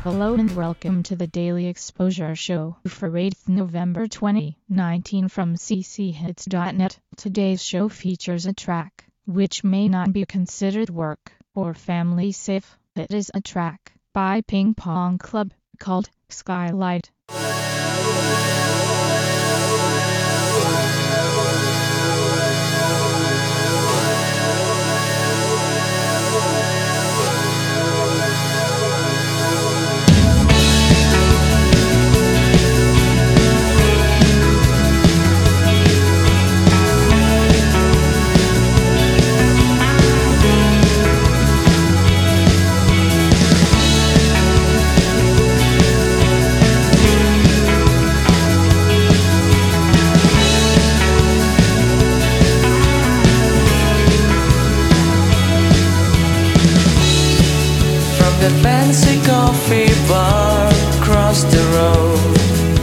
Hello and welcome to the Daily Exposure Show for 8th November 2019 from cchits.net. Today's show features a track which may not be considered work or family safe. It is a track by Ping Pong Club called Skylight. The fancy coffee bar across the road,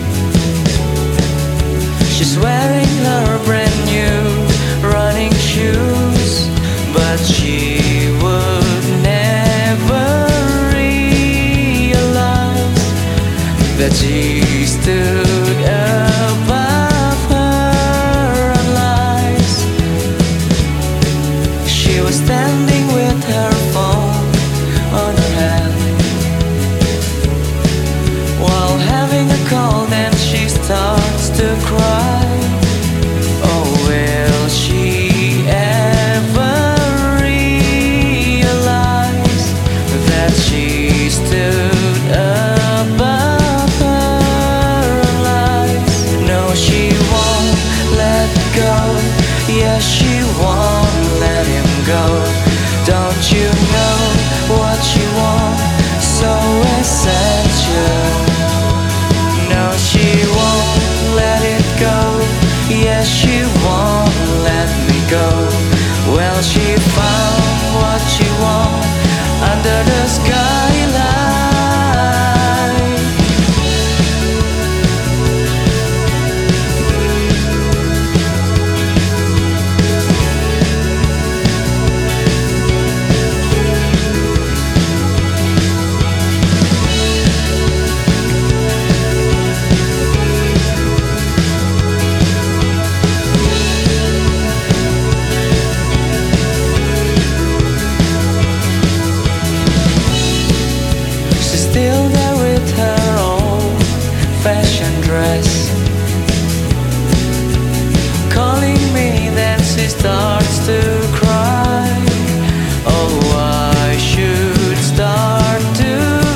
she's wearing her brand new running shoes, but she would never realize that she stood above her own lies. She was standing with her phone on her hand while having a call, then she starts to cry. Oh, will she ever realize that she stood above her own lies? No, she won't let go. Yes, she won't let him go. Don't you know what you want, so essential? No, she won't let it go. Yes, she won't let me go. Well, she found what she want under the skyline. Still there with her old fashion dress, calling me, then she starts to cry. Oh, I should start to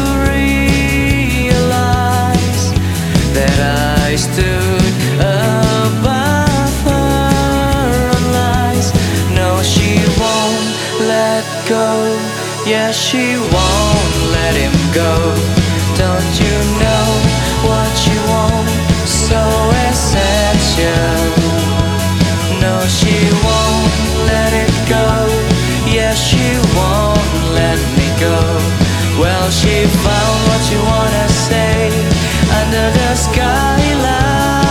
realize that I stood above her own lies. No, she won't let go. Yes, she won't let him go. Don't you know what you want, so essential? No, she won't let it go. Yes, she won't let me go. Well, she found what you wanna say under the skyline.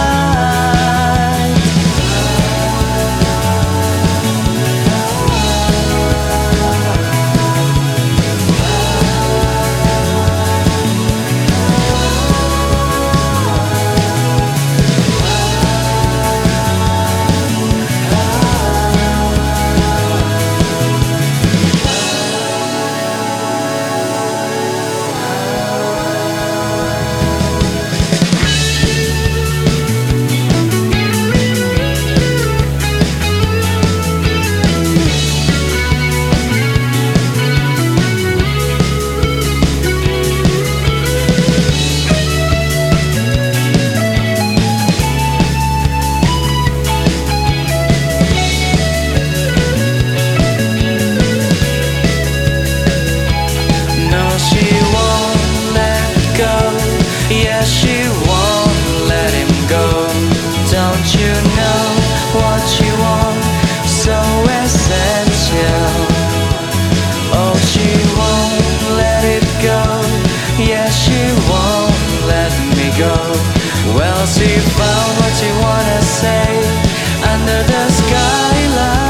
Well, she found what you wanna say under the skyline.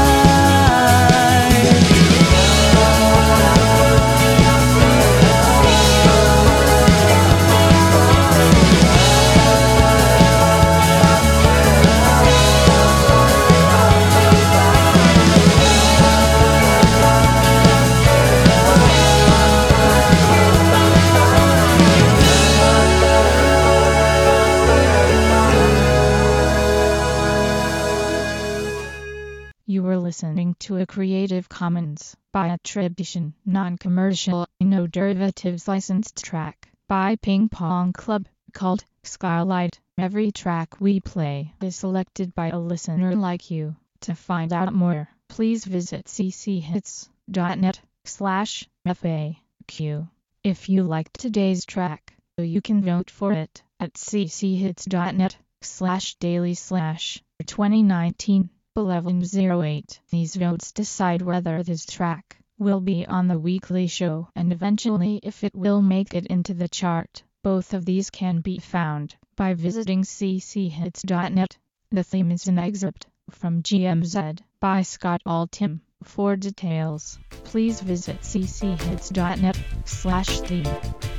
You were listening to a Creative Commons by attribution, non-commercial, no derivatives licensed track by Ping Pong Club called Skylight. Every track we play is selected by a listener like you. To find out more, please visit cchits.net/FAQ. If you liked today's track, you can vote for it at cchits.net/daily/2019. 1108. These votes decide whether this track will be on the weekly show and eventually if it will make it into the chart. Both of these can be found by visiting cchits.net. The theme is an excerpt from GMZ by Scott Altham. For details, please visit cchits.net/theme.